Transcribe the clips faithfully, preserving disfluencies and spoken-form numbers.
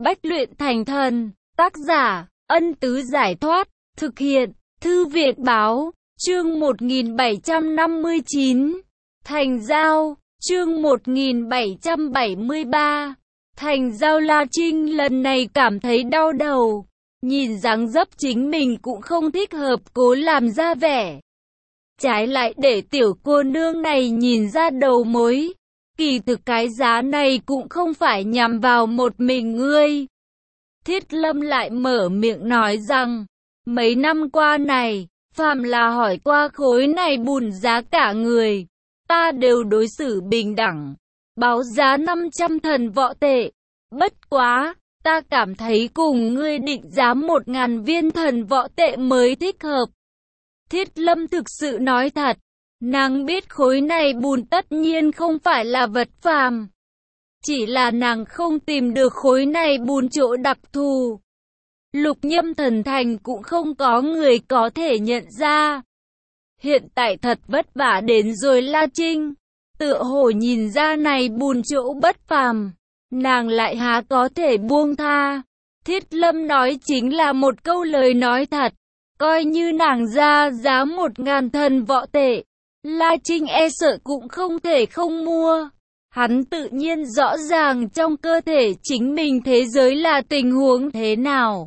Bách luyện thành thần. Tác giả, Ân Tứ Giải Thoát. Thực hiện, Thư viện Báo. Chương một nghìn bảy trăm năm mươi chín. Thành giao. Chương một nghìn bảy trăm bảy mươi ba. Thành giao. La Trinh lần này cảm thấy đau đầu. Nhìn dáng dấp chính mình cũng không thích hợp, cố làm ra vẻ. Trái lại để tiểu cô nương này nhìn ra đầu mối. Kỳ thực cái giá này cũng không phải nhằm vào một mình ngươi. Thiết Lâm lại mở miệng nói rằng, mấy năm qua này, phàm là hỏi qua khối này bùn giá cả người, ta đều đối xử bình đẳng, báo giá năm trăm thần võ tệ. Bất quá, ta cảm thấy cùng ngươi định giá một ngàn viên thần võ tệ mới thích hợp. Thiết Lâm thực sự nói thật, nàng biết khối này bùn tất nhiên không phải là vật phàm. Chỉ là nàng không tìm được khối này bùn chỗ đặc thù. Lục Nhâm Thần Thành cũng không có người có thể nhận ra. Hiện tại thật vất vả đến rồi La Trinh. Tựa hồ nhìn ra này bùn chỗ bất phàm. Nàng lại há có thể buông tha. Thiết Lâm nói chính là một câu lời nói thật. Coi như nàng ra giá một ngàn thần võ tệ, La Trinh e sợ cũng không thể không mua. Hắn tự nhiên rõ ràng trong cơ thể chính mình thế giới là tình huống thế nào.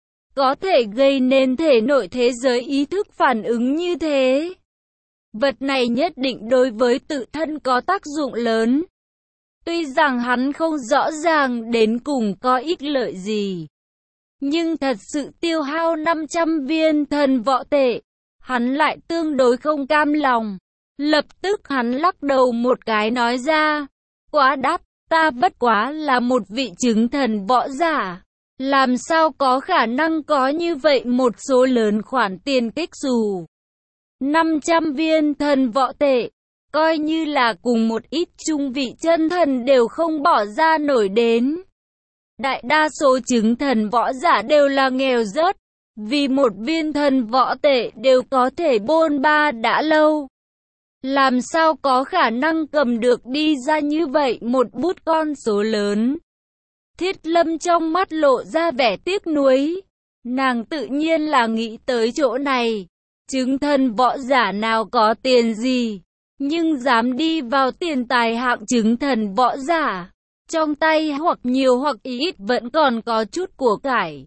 Có thể gây nên thể nội thế giới ý thức phản ứng như thế. Vật này nhất định đối với tự thân có tác dụng lớn. Tuy rằng hắn không rõ ràng đến cùng có ích lợi gì. Nhưng thật sự tiêu hao năm trăm viên thần võ tệ, hắn lại tương đối không cam lòng. Lập tức hắn lắc đầu một cái nói ra, quá đắt, ta bất quá là một vị chứng thần võ giả. Làm sao có khả năng có như vậy một số lớn khoản tiền kích dù. năm trăm viên thần võ tệ, coi như là cùng một ít trung vị chân thần đều không bỏ ra nổi đến. Đại đa số chứng thần võ giả đều là nghèo rớt, vì một viên thần võ tệ đều có thể bôn ba đã lâu. Làm sao có khả năng cầm được đi ra như vậy một bút con số lớn. Thiết Lâm trong mắt lộ ra vẻ tiếc nuối. Nàng tự nhiên là nghĩ tới chỗ này. Chứng thần võ giả nào có tiền gì, nhưng dám đi vào tiền tài hạng chứng thần võ giả. Trong tay hoặc nhiều hoặc ít vẫn còn có chút của cải.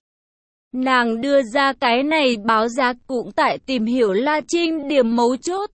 Nàng đưa ra cái này báo giá cũng tại tìm hiểu La Trinh điểm mấu chốt.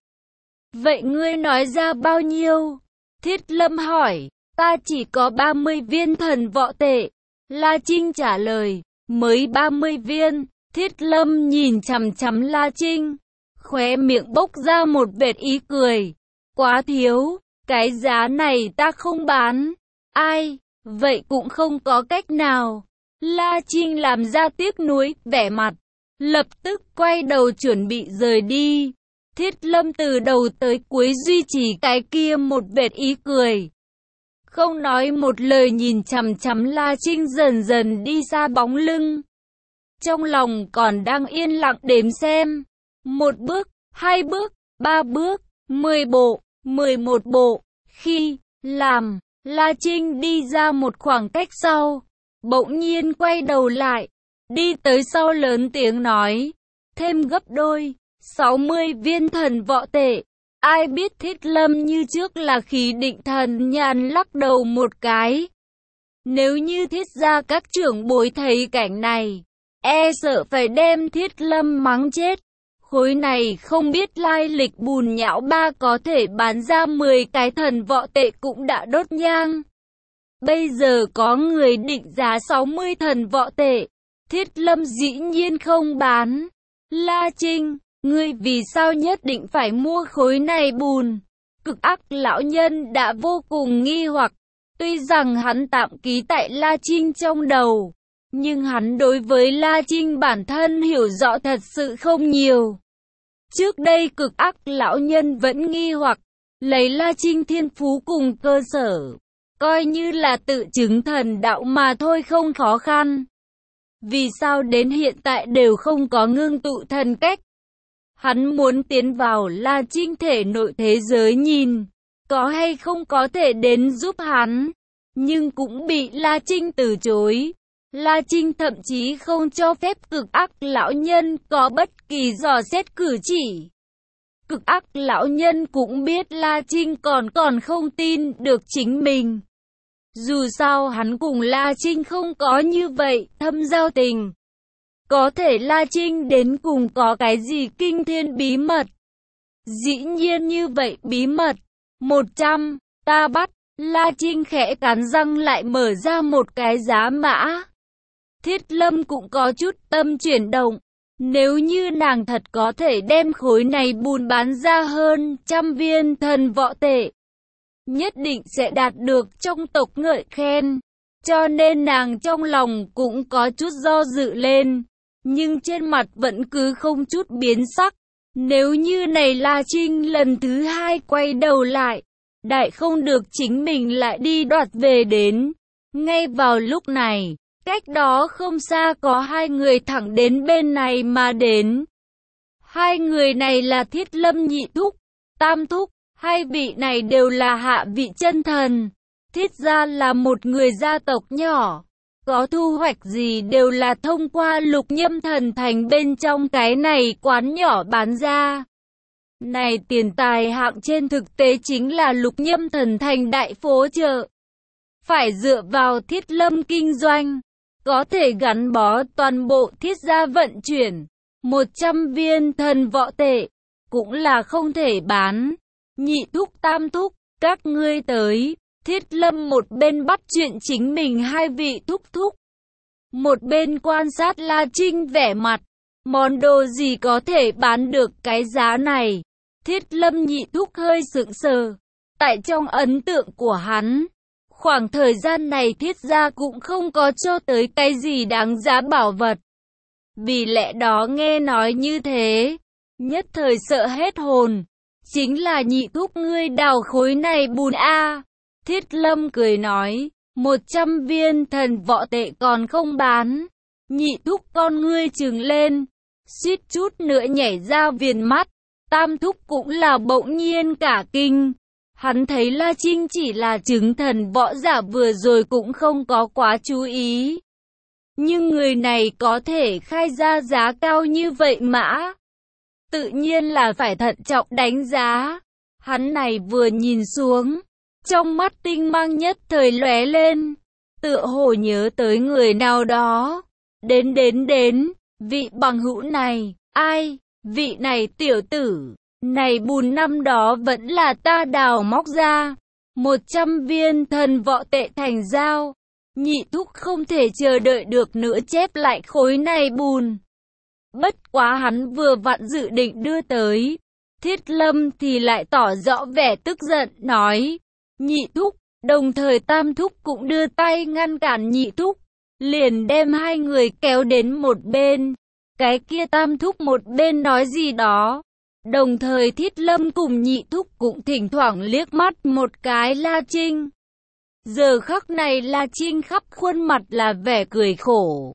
Vậy ngươi nói ra bao nhiêu? Thiết Lâm hỏi. Ta chỉ có ba mươi viên thần võ tệ. La Trinh trả lời. Mới ba mươi viên. Thiết Lâm nhìn chằm chằm La Trinh. Khóe miệng bốc ra một vệt ý cười. Quá thiếu. Cái giá này ta không bán. Ai? Vậy cũng không có cách nào. La Trinh làm ra tiếc nuối, vẻ mặt. Lập tức quay đầu chuẩn bị rời đi. Thiết Lâm từ đầu tới cuối duy trì cái kia một vệt ý cười. Không nói một lời nhìn chằm chằm La Trinh dần dần đi xa bóng lưng. Trong lòng còn đang yên lặng đếm xem. Một bước, hai bước, ba bước, mười bộ, mười một bộ. Khi làm, La Trinh đi ra một khoảng cách sau. Bỗng nhiên quay đầu lại. Đi tới sau lớn tiếng nói. Thêm gấp đôi. sáu mươi viên thần võ tệ. Ai biết Thiết Lâm như trước là khí định thần nhàn lắc đầu một cái. Nếu như Thiết gia các trưởng bối thấy cảnh này, e sợ phải đem Thiết Lâm mắng chết. Khối này không biết lai lịch bùn nhão ba có thể bán ra mười cái thần võ tệ cũng đã đốt nhang. Bây giờ có người định giá sáu mươi thần võ tệ. Thiết Lâm dĩ nhiên không bán. La Trinh, ngươi vì sao nhất định phải mua khối này bùn? Cực ác lão nhân đã vô cùng nghi hoặc. Tuy rằng hắn tạm ký tại La Trinh trong đầu, nhưng hắn đối với La Trinh bản thân hiểu rõ thật sự không nhiều. Trước đây cực ác lão nhân vẫn nghi hoặc, lấy La Trinh thiên phú cùng cơ sở, coi như là tự chứng thần đạo mà thôi không khó khăn. Vì sao đến hiện tại đều không có ngưng tụ thần cách? Hắn muốn tiến vào La Trinh thể nội thế giới nhìn, có hay không có thể đến giúp hắn, nhưng cũng bị La Trinh từ chối. La Trinh thậm chí không cho phép cực ác lão nhân có bất kỳ dò xét cử chỉ. Cực ác lão nhân cũng biết La Trinh còn còn không tin được chính mình. Dù sao hắn cùng La Trinh không có như vậy thâm giao tình. Có thể La Trinh đến cùng có cái gì kinh thiên bí mật. Dĩ nhiên như vậy bí mật. một trăm, ta bắt. La Trinh khẽ cắn răng lại mở ra một cái giá mã. Thiết Lâm cũng có chút tâm chuyển động. Nếu như nàng thật có thể đem khối này bùn bán ra hơn trăm viên thần võ tệ, nhất định sẽ đạt được trong tộc ngợi khen. Cho nên nàng trong lòng cũng có chút do dự lên, nhưng trên mặt vẫn cứ không chút biến sắc. Nếu như này La Trinh lần thứ hai quay đầu lại, đại không được chính mình lại đi đoạt về đến. Ngay vào lúc này, cách đó không xa có hai người thẳng đến bên này mà đến. Hai người này là Thiết Lâm nhị thúc, tam thúc, hai vị này đều là hạ vị chân thần. Thiết gia là một người gia tộc nhỏ, có thu hoạch gì đều là thông qua Lục Nhâm Thần Thành bên trong cái này quán nhỏ bán ra. Này tiền tài hạng trên thực tế chính là Lục Nhâm Thần Thành đại phố chợ. Phải dựa vào Thiết Lâm kinh doanh, có thể gắn bó toàn bộ Thiết gia vận chuyển. một trăm viên thần võ tệ, cũng là không thể bán. Nhị thúc tam thúc, các ngươi tới. Thiết Lâm một bên bắt chuyện chính mình hai vị thúc thúc, một bên quan sát La Trinh vẻ mặt. Món đồ gì có thể bán được cái giá này? Thiết Lâm nhị thúc hơi sững sờ. Tại trong ấn tượng của hắn, khoảng thời gian này Thiết gia cũng không có cho tới cái gì đáng giá bảo vật. Vì lẽ đó nghe nói như thế, nhất thời sợ hết hồn. Chính là nhị thúc ngươi đào khối này bùn a. Thiết Lâm cười nói, một trăm viên thần võ tệ còn không bán. Nhị thúc con ngươi trừng lên, suýt chút nữa nhảy ra viền mắt. Tam thúc cũng là bỗng nhiên cả kinh. Hắn thấy La Trinh chỉ là chứng thần võ giả vừa rồi cũng không có quá chú ý. Nhưng người này có thể khai ra giá cao như vậy mã, tự nhiên là phải thận trọng đánh giá. Hắn này vừa nhìn xuống, trong mắt tinh mang nhất thời lóe lên, tựa hồ nhớ tới người nào đó. Đến đến đến, vị bằng hữu này, ai, vị này tiểu tử, này bùn năm đó vẫn là ta đào móc ra. Một trăm viên thần võ tệ thành giao. Nhị thúc không thể chờ đợi được nữa chép lại khối này bùn. Bất quá hắn vừa vặn dự định đưa tới. Thiết Lâm thì lại tỏ rõ vẻ tức giận nói, nhị thúc, đồng thời tam thúc cũng đưa tay ngăn cản nhị thúc, liền đem hai người kéo đến một bên. Cái kia tam thúc một bên nói gì đó, đồng thời Thiết Lâm cùng nhị thúc cũng thỉnh thoảng liếc mắt một cái La Trinh. Giờ khắc này La Trinh khắp khuôn mặt là vẻ cười khổ.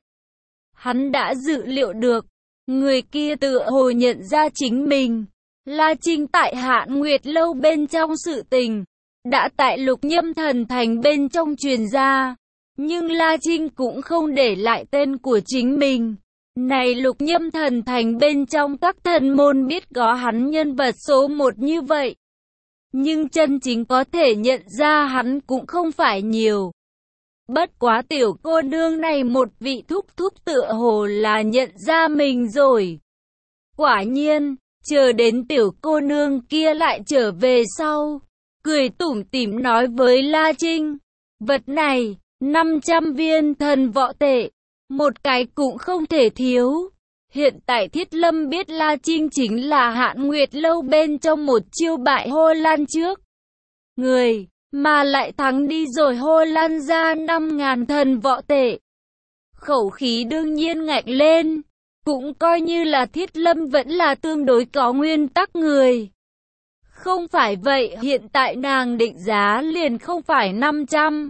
Hắn đã dự liệu được, người kia tựa hồ nhận ra chính mình. La Trinh tại Hạn Nguyệt Lâu bên trong sự tình, đã tại Lục Nhâm Thần Thành bên trong truyền ra. Nhưng La Trinh cũng không để lại tên của chính mình. Này Lục Nhâm Thần Thành bên trong các thần môn biết có hắn nhân vật số một như vậy. Nhưng chân chính có thể nhận ra hắn cũng không phải nhiều. Bất quá tiểu cô nương này một vị thúc thúc tựa hồ là nhận ra mình rồi. Quả nhiên, chờ đến tiểu cô nương kia lại trở về sau, cười tủm tỉm nói với La Trinh, vật này, năm trăm viên thần võ tệ, một cái cũng không thể thiếu. Hiện tại Thiết Lâm biết La Trinh chính là Hạn Nguyệt Lâu bên trong một chiêu bại Hồ Lan trước người, mà lại thắng đi rồi Hồ Lan ra năm ngàn thần võ tệ. Khẩu khí đương nhiên ngạnh lên, cũng coi như là Thiết Lâm vẫn là tương đối có nguyên tắc người. Không phải vậy hiện tại nàng định giá liền không phải năm trăm,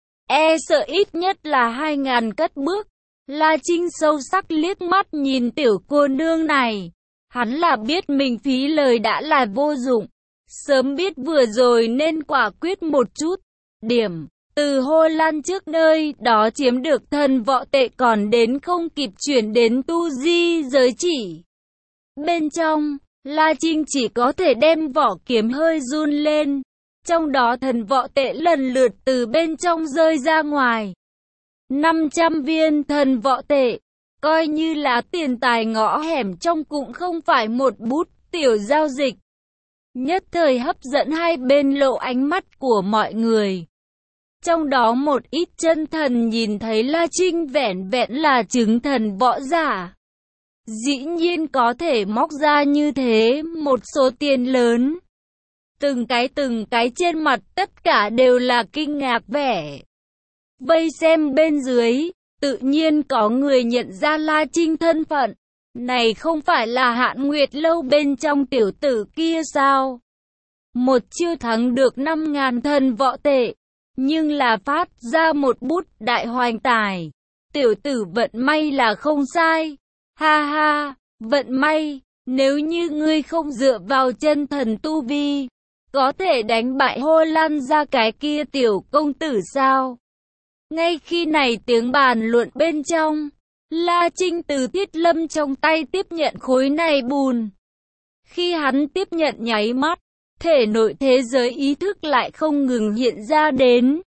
e sợ ít nhất là hai ngàn cất bước. La Trinh sâu sắc liếc mắt nhìn tiểu cô nương này. Hắn là biết mình phí lời đã là vô dụng. Sớm biết vừa rồi nên quả quyết một chút. Điểm. từ Hồ Lan trước nơi đó chiếm được thần võ tệ còn đến không kịp chuyển đến tu di giới chỉ. Bên trong, La Trinh chỉ có thể đem vỏ kiếm hơi run lên, trong đó thần võ tệ lần lượt từ bên trong rơi ra ngoài. năm trăm viên thần võ tệ, coi như là tiền tài ngõ hẻm trong cũng không phải một bút tiểu giao dịch. Nhất thời hấp dẫn hai bên lộ ánh mắt của mọi người. Trong đó một ít chân thần nhìn thấy La Trinh vẻn vẹn là chứng thần võ giả, dĩ nhiên có thể móc ra như thế một số tiền lớn. Từng cái từng cái trên mặt tất cả đều là kinh ngạc vẻ. Vây xem bên dưới, tự nhiên có người nhận ra La Trinh thân phận. Này không phải là Hạn Nguyệt Lâu bên trong tiểu tử kia sao? Một chiêu thắng được năm ngàn thần võ tệ, nhưng là phát ra một bút đại hoành tài. Tiểu tử vận may là không sai. Ha ha, vận may, nếu như ngươi không dựa vào chân thần tu vi, có thể đánh bại Hồ Lan ra cái kia tiểu công tử sao? Ngay khi này tiếng bàn luận bên trong, La Trinh từ Thiết Lâm trong tay tiếp nhận khối này bùn. Khi hắn tiếp nhận nháy mắt, thể nội thế giới ý thức lại không ngừng hiện ra đến.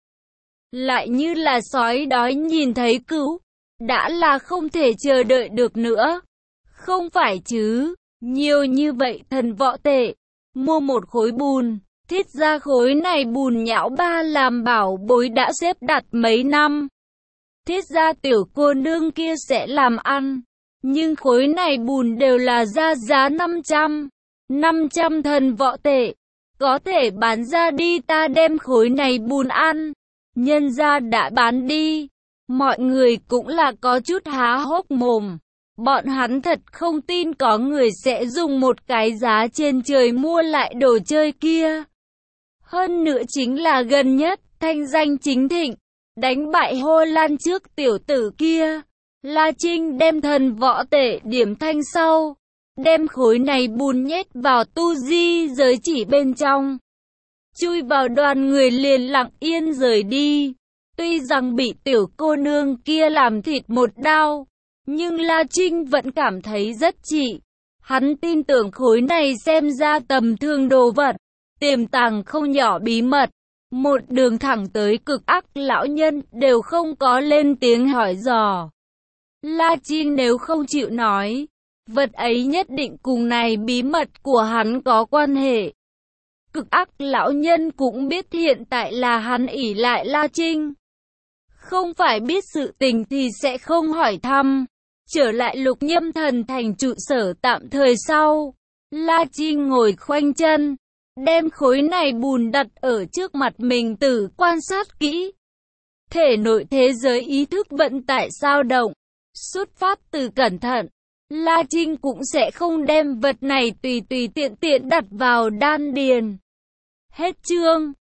Lại như là sói đói nhìn thấy cừu, đã là không thể chờ đợi được nữa. Không phải chứ, nhiều như vậy thần võ tệ, mua một khối bùn, thiết ra khối này bùn nhão ba làm bảo bối đã xếp đặt mấy năm. Thiết ra tiểu cô nương kia sẽ làm ăn, nhưng khối này bùn đều là ra giá năm trăm, năm trăm thần võ tệ, có thể bán ra đi ta đem khối này bùn ăn, nhân ra đã bán đi, mọi người cũng là có chút há hốc mồm, bọn hắn thật không tin có người sẽ dùng một cái giá trên trời mua lại đồ chơi kia. Hơn nữa chính là gần nhất, thanh danh chính thịnh, đánh bại Hồ Lan trước tiểu tử kia, La Trinh đem thần võ tệ điểm thanh sau, đem khối này bùn nhét vào tu di giới chỉ bên trong, chui vào đoàn người liền lặng yên rời đi. Tuy rằng bị tiểu cô nương kia làm thịt một đao, nhưng La Trinh vẫn cảm thấy rất trị. Hắn tin tưởng khối này xem ra tầm thường đồ vật, tiềm tàng không nhỏ bí mật. Một đường thẳng tới Cực Ác lão nhân đều không có lên tiếng hỏi dò. La Trinh nếu không chịu nói, vật ấy nhất định cùng này bí mật của hắn có quan hệ. Cực Ác lão nhân cũng biết hiện tại là hắn ỷ lại La Trinh. Không phải biết sự tình thì sẽ không hỏi thăm. Trở lại Lục Nhâm Thần Thành trụ sở tạm thời sau, La Trinh ngồi khoanh chân, đem khối này bùn đặt ở trước mặt mình tử quan sát kỹ. Thể nội thế giới ý thức vận tại sao động, xuất phát từ cẩn thận, La Trinh cũng sẽ không đem vật này tùy tùy tiện tiện đặt vào đan điền. Hết chương.